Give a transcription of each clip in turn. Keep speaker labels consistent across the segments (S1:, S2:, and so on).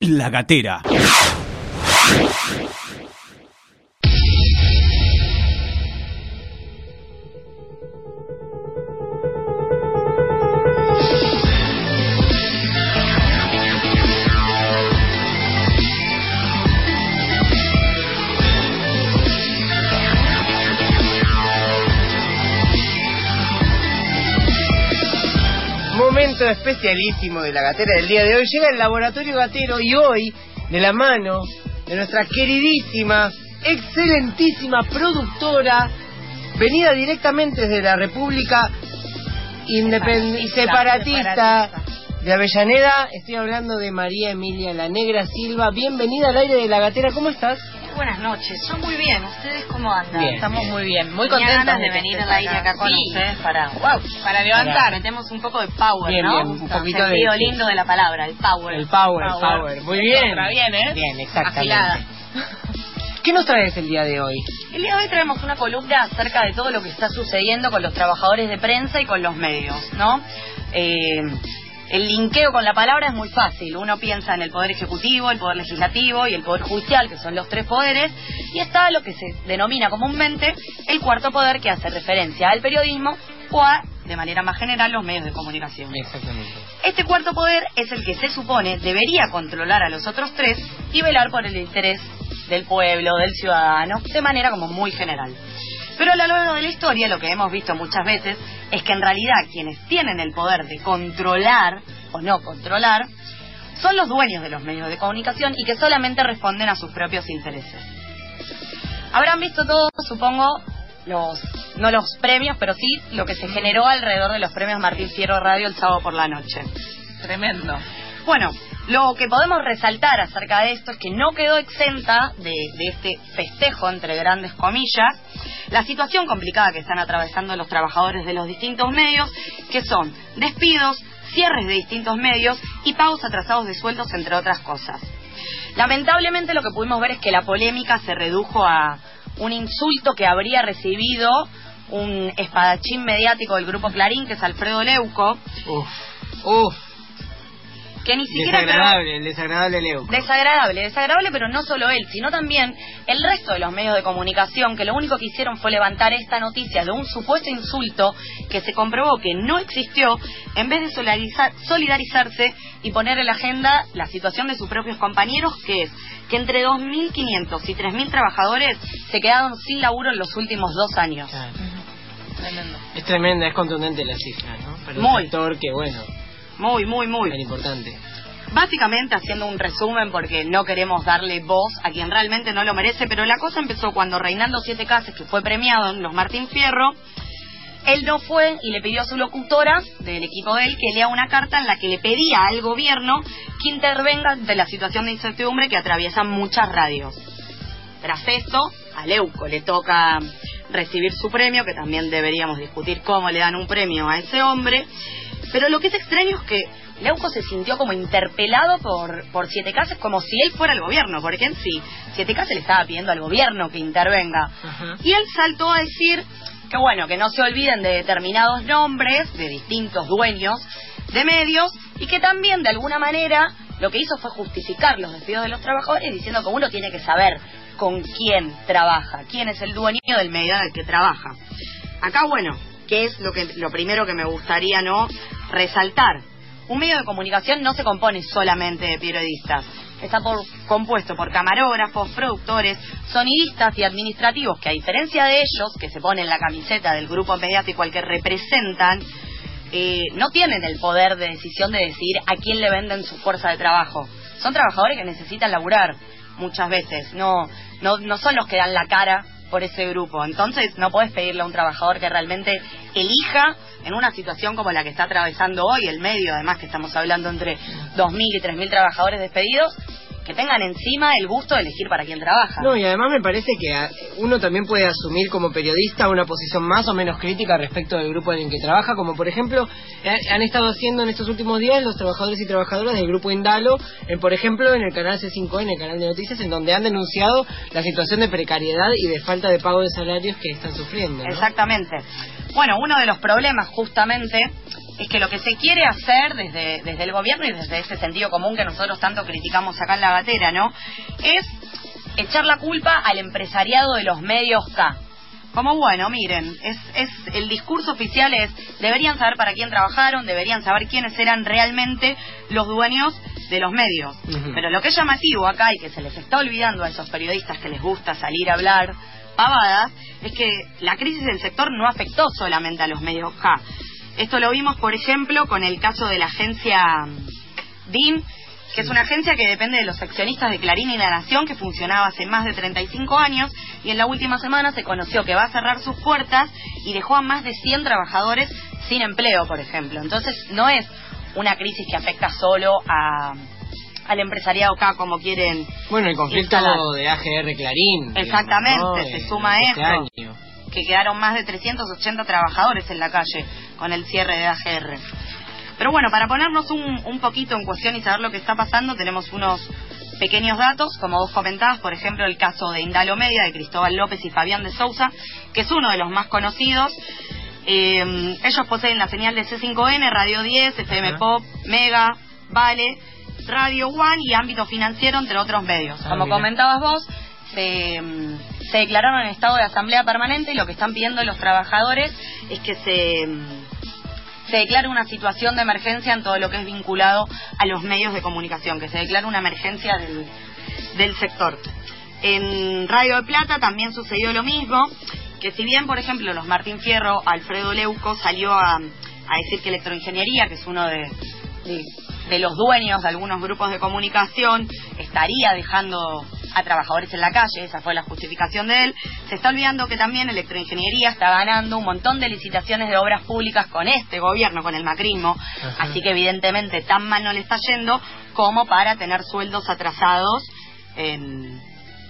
S1: La Gatera.
S2: Momento especialísimo de La Gatera del día de hoy. Llega el Laboratorio Gatero y hoy, de la mano de nuestra queridísima, excelentísima productora, venida directamente desde la República Separatista de Avellaneda, estoy hablando de María Emilia La Negra Silva. Bienvenida al aire de La Gatera, ¿cómo estás?
S3: Buenas noches, yo muy bien, ¿ustedes cómo andan?
S2: Bien,
S3: Estamos
S2: bien.
S3: Muy bien, muy contentas de venir al aire acá con ustedes para levantar, metemos un poco de power,
S2: bien,
S3: ¿no?
S2: Bien, un poquito
S3: sentido
S2: de
S3: lindo de la palabra, el power.
S2: El power. Muy bien.
S3: Bien, ¿eh?
S2: Bien, exactamente.
S3: Afilada.
S2: ¿Qué nos traes el día de hoy?
S3: El día de hoy traemos una columna acerca de todo lo que está sucediendo con los trabajadores de prensa y con los medios, ¿no? El linkeo con la palabra es muy fácil. Uno piensa en el Poder Ejecutivo, el Poder Legislativo y el Poder Judicial, que son los tres poderes, y está lo que se denomina comúnmente el cuarto poder, que hace referencia al periodismo o a, de manera más general, los medios de comunicación.
S2: Exactamente.
S3: Este cuarto poder es el que se supone debería controlar a los otros tres y velar por el interés del pueblo, del ciudadano, de manera como muy general. Pero a lo largo de la historia lo que hemos visto muchas veces es que en realidad quienes tienen el poder de controlar o no controlar son los dueños de los medios de comunicación y que solamente responden a sus propios intereses. Habrán visto todos, supongo, no los premios, pero sí lo que se generó alrededor de los premios Martín Fierro Radio el sábado por la noche. Tremendo. Bueno, lo que podemos resaltar acerca de esto es que no quedó exenta de este festejo, entre grandes comillas, la situación complicada que están atravesando los trabajadores de los distintos medios, que son despidos, cierres de distintos medios y pagos atrasados de sueldos, entre otras cosas. Lamentablemente lo que pudimos ver es que la polémica se redujo a un insulto que habría recibido un espadachín mediático del grupo Clarín, que es Alfredo Leuco. Que ni siquiera
S2: desagradable Leuco.
S3: Desagradable, pero no solo él, sino también el resto de los medios de comunicación, que lo único que hicieron fue levantar esta noticia de un supuesto insulto que se comprobó que no existió, en vez de solidarizarse y poner en la agenda la situación de sus propios compañeros, que es que entre 2.500 y 3.000 trabajadores se quedaron sin laburo en los últimos 2 años.
S2: Claro. Tremendo. Es tremenda, es contundente la cifra, ¿no? Para un sector que, bueno...
S3: Muy
S2: tan importante.
S3: Básicamente, haciendo un resumen, porque no queremos darle voz a quien realmente no lo merece, pero la cosa empezó cuando Reinaldo Siete Cases, que fue premiado en los Martín Fierro, él no fue y le pidió a su locutora del equipo de él que lea una carta en la que le pedía al gobierno que intervenga ante la situación de incertidumbre que atraviesan muchas radios. Tras esto, a Leuco le toca recibir su premio, que también deberíamos discutir cómo le dan un premio a ese hombre. Pero lo que es extraño es que Leuco se sintió como interpelado por Siete Cases, como si él fuera el gobierno, porque en sí, Siete Cases le estaba pidiendo al gobierno que intervenga. Y él saltó a decir que bueno, que no se olviden de determinados nombres de distintos dueños de medios, y que también de alguna manera lo que hizo fue justificar los despidos de los trabajadores, diciendo que uno tiene que saber con quién trabaja, quién es el dueño del medio en el que trabaja. Acá, bueno, ¿qué es lo primero que me gustaría resaltar? Un medio de comunicación no se compone solamente de periodistas. Está compuesto por camarógrafos, productores, sonidistas y administrativos, que a diferencia de ellos, que se ponen la camiseta del grupo mediático al que representan, no tienen el poder de decisión de decidir a quién le venden su fuerza de trabajo. Son trabajadores que necesitan laburar muchas veces, no son los que dan la cara por ese grupo. Entonces no podés pedirle a un trabajador que realmente elija en una situación como la que está atravesando hoy el medio, además que estamos hablando entre 2.000 y 3.000 trabajadores despedidos, que tengan encima el gusto de elegir para quién trabaja.
S2: No, y además me parece que uno también puede asumir como periodista una posición más o menos crítica respecto del grupo en el que trabaja, como por ejemplo han estado haciendo en estos últimos días los trabajadores y trabajadoras del grupo Indalo, por ejemplo en el canal C5N, en el canal de noticias, en donde han denunciado la situación de precariedad y de falta de pago de salarios que están sufriendo, ¿no?
S3: Exactamente. Bueno, uno de los problemas justamente es que lo que se quiere hacer desde el gobierno y desde ese sentido común que nosotros tanto criticamos acá en La Gatera, ¿no? Es echar la culpa al empresariado de los medios K. Como bueno, miren, el discurso oficial es, deberían saber para quién trabajaron, deberían saber quiénes eran realmente los dueños de los medios. Pero lo que es llamativo acá y que se les está olvidando a esos periodistas que les gusta salir a hablar pavadas, es que la crisis del sector no afectó solamente a los medios K. Esto lo vimos, por ejemplo, con el caso de la agencia DIN, que es una agencia que depende de los accionistas de Clarín y La Nación, que funcionaba hace más de 35 años, y en la última semana se conoció que va a cerrar sus puertas y dejó a más de 100 trabajadores sin empleo, por ejemplo. Entonces, no es una crisis que afecta solo al empresariado acá, como quieren.
S2: Bueno, el conflicto
S3: instalar
S2: de AGR Clarín.
S3: Exactamente,
S2: digamos, ¿no?
S3: se suma a
S2: este
S3: esto,
S2: año.
S3: que quedaron más de 380 trabajadores en la calle con el cierre de AGR. Pero bueno, para ponernos un poquito en cuestión y saber lo que está pasando, tenemos unos pequeños datos, como vos comentabas, por ejemplo, el caso de Indalo Media, de Cristóbal López y Fabián de Sousa, que es uno de los más conocidos. Ellos poseen la señal de C5N, Radio 10, FM Pop, Mega, Vale, Radio One y Ámbito Financiero, entre otros medios. Como comentabas vos, se declararon en estado de asamblea permanente y lo que están pidiendo los trabajadores es que se declare una situación de emergencia en todo lo que es vinculado a los medios de comunicación, que se declare una emergencia del sector. En Radio de Plata también sucedió lo mismo, que si bien, por ejemplo, los Martín Fierro, Alfredo Leuco salió a decir que Electroingeniería, que es uno de los dueños de algunos grupos de comunicación, estaría dejando a trabajadores en la calle, esa fue la justificación de él, se está olvidando que también Electroingeniería está ganando un montón de licitaciones de obras públicas con este gobierno, con el macrismo, así que evidentemente tan mal no le está yendo como para tener sueldos atrasados en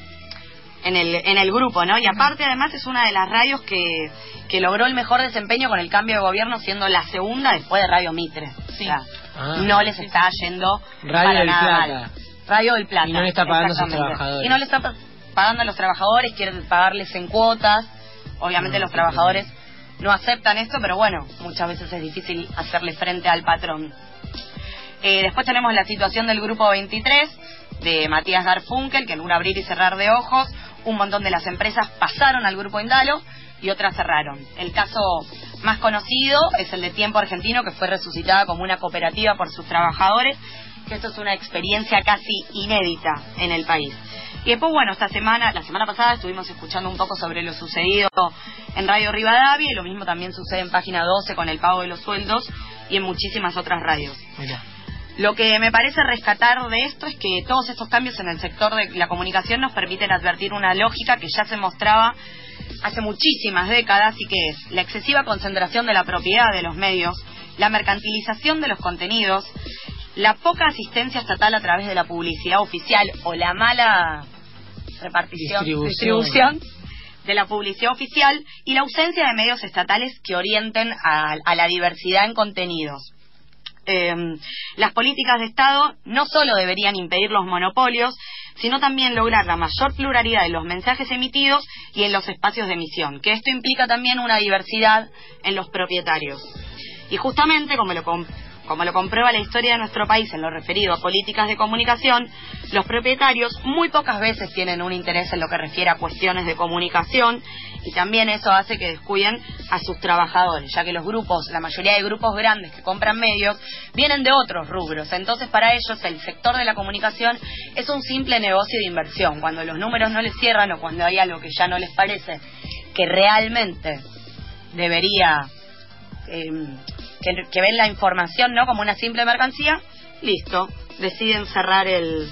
S3: el grupo, ¿no? Y aparte, además, es una de las radios que logró el mejor desempeño con el cambio de gobierno, siendo la segunda después de Radio Mitre. Sí. O sea, no les está yendo
S2: Radio
S3: para
S2: del
S3: nada
S2: Plata.
S3: mal. Radio del Plata.
S2: Y no le está pagando a sus trabajadores.
S3: Y no le está pagando a los trabajadores, quieren pagarles en cuotas. Obviamente los trabajadores no aceptan esto, pero bueno, muchas veces es difícil hacerle frente al patrón. Después tenemos la situación del Grupo 23, de Matías Garfunkel, que en un abrir y cerrar de ojos, un montón de las empresas pasaron al Grupo Indalo y otras cerraron. El caso más conocido es el de Tiempo Argentino, que fue resucitada como una cooperativa por sus trabajadores, que esto es una experiencia casi inédita en el país. Y después, bueno, la semana pasada estuvimos escuchando un poco sobre lo sucedido en Radio Rivadavia, y lo mismo también sucede en Página 12 con el pago de los sueldos y en muchísimas otras radios.
S2: Mira.
S3: Lo que me parece rescatar de esto es que todos estos cambios en el sector de la comunicación nos permiten advertir una lógica que ya se mostraba hace muchísimas décadas, y que es la excesiva concentración de la propiedad de los medios, la mercantilización de los contenidos, la poca asistencia estatal a través de la publicidad oficial o la mala distribución de la publicidad oficial, y la ausencia de medios estatales que orienten a la diversidad en contenidos. Las políticas de Estado no solo deberían impedir los monopolios, sino también lograr la mayor pluralidad de los mensajes emitidos y en los espacios de emisión, que esto implica también una diversidad en los propietarios. Y justamente, como lo comprueba la historia de nuestro país en lo referido a políticas de comunicación, los propietarios muy pocas veces tienen un interés en lo que refiere a cuestiones de comunicación, y también eso hace que descuiden a sus trabajadores, ya que los grupos, la mayoría de grupos grandes que compran medios, vienen de otros rubros. Entonces, para ellos el sector de la comunicación es un simple negocio de inversión. Cuando los números no les cierran o cuando hay algo que ya no les parece que realmente debería que ven la información no como una simple mercancía, listo, deciden cerrar el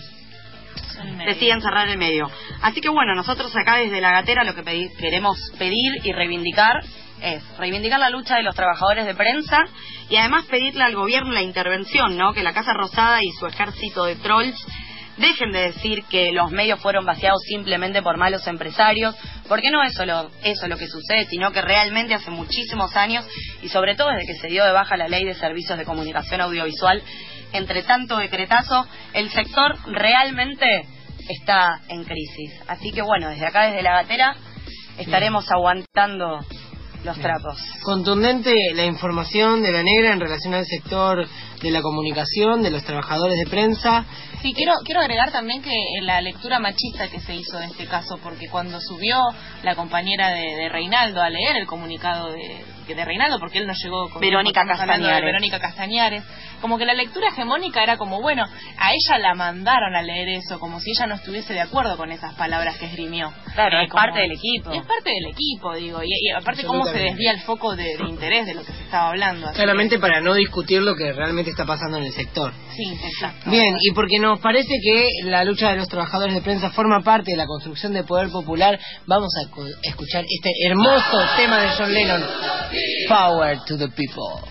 S3: medio. Así que bueno, nosotros acá desde La Gatera lo que queremos pedir y reivindicar es reivindicar la lucha de los trabajadores de prensa, y además pedirle al gobierno la intervención, ¿no? Que la Casa Rosada y su ejército de trolls dejen de decir que los medios fueron vaciados simplemente por malos empresarios, porque no es solo eso lo que sucede, sino que realmente hace muchísimos años, y sobre todo desde que se dio de baja la Ley de Servicios de Comunicación Audiovisual, entre tanto decretazo, el sector realmente está en crisis. Así que bueno, desde acá, desde La Gatera, estaremos aguantando los trapos.
S2: Contundente la información de La Negra en relación al sector de la comunicación, de los trabajadores de prensa.
S1: Sí, quiero agregar también que la lectura machista que se hizo en este caso, porque cuando subió la compañera de Reinaldo a leer el comunicado de Reinaldo, porque él no llegó con
S3: Verónica
S1: Castañares, como que la lectura hegemónica era como, bueno, a ella la mandaron a leer eso, como si ella no estuviese de acuerdo con esas palabras que esgrimió.
S3: Claro, es parte del equipo.
S1: Es parte del equipo, digo, y aparte cómo se desvía el foco de interés de lo que se estaba hablando.
S2: Claramente para no discutir lo que realmente está pasando en el sector.
S1: Sí, exacto.
S2: Bien, y porque nos parece que la lucha de los trabajadores de prensa forma parte de la construcción del poder popular, vamos a escuchar este hermoso tema de John Lennon, Power to the People.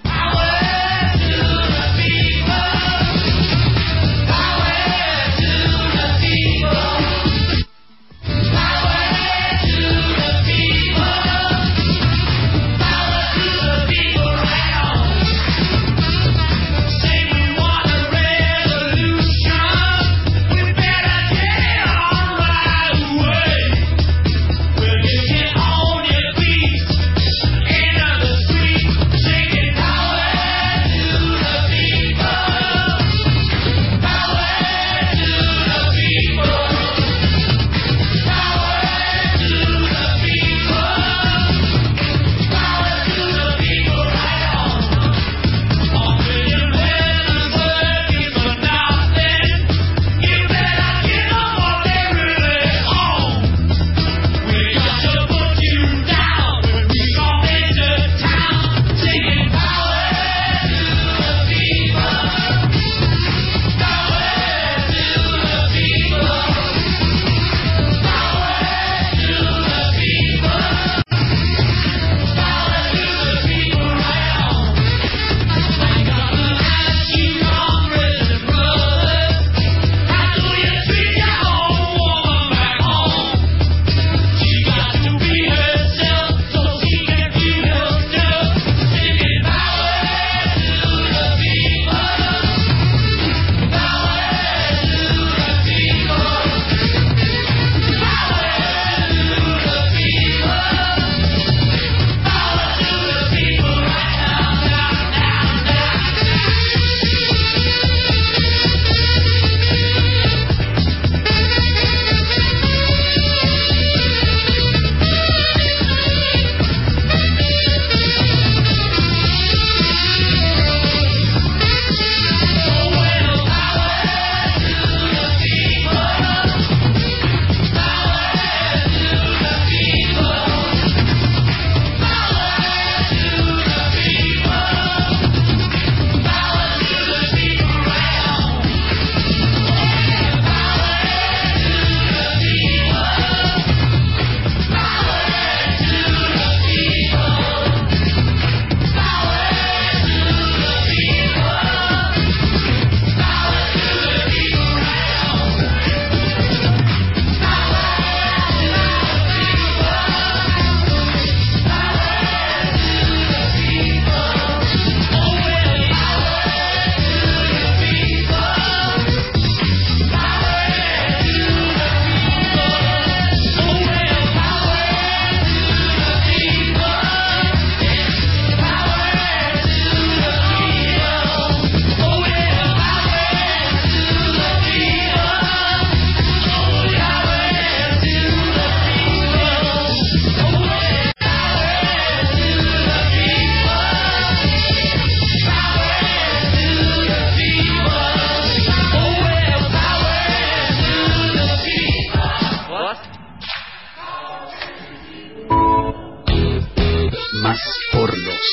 S4: Más porros,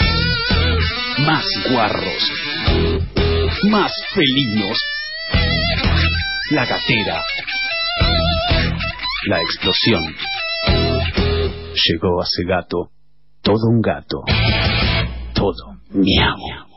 S4: más guarros, más felinos, la gatera, la explosión. Llegó a ese gato, todo un gato, todo miau.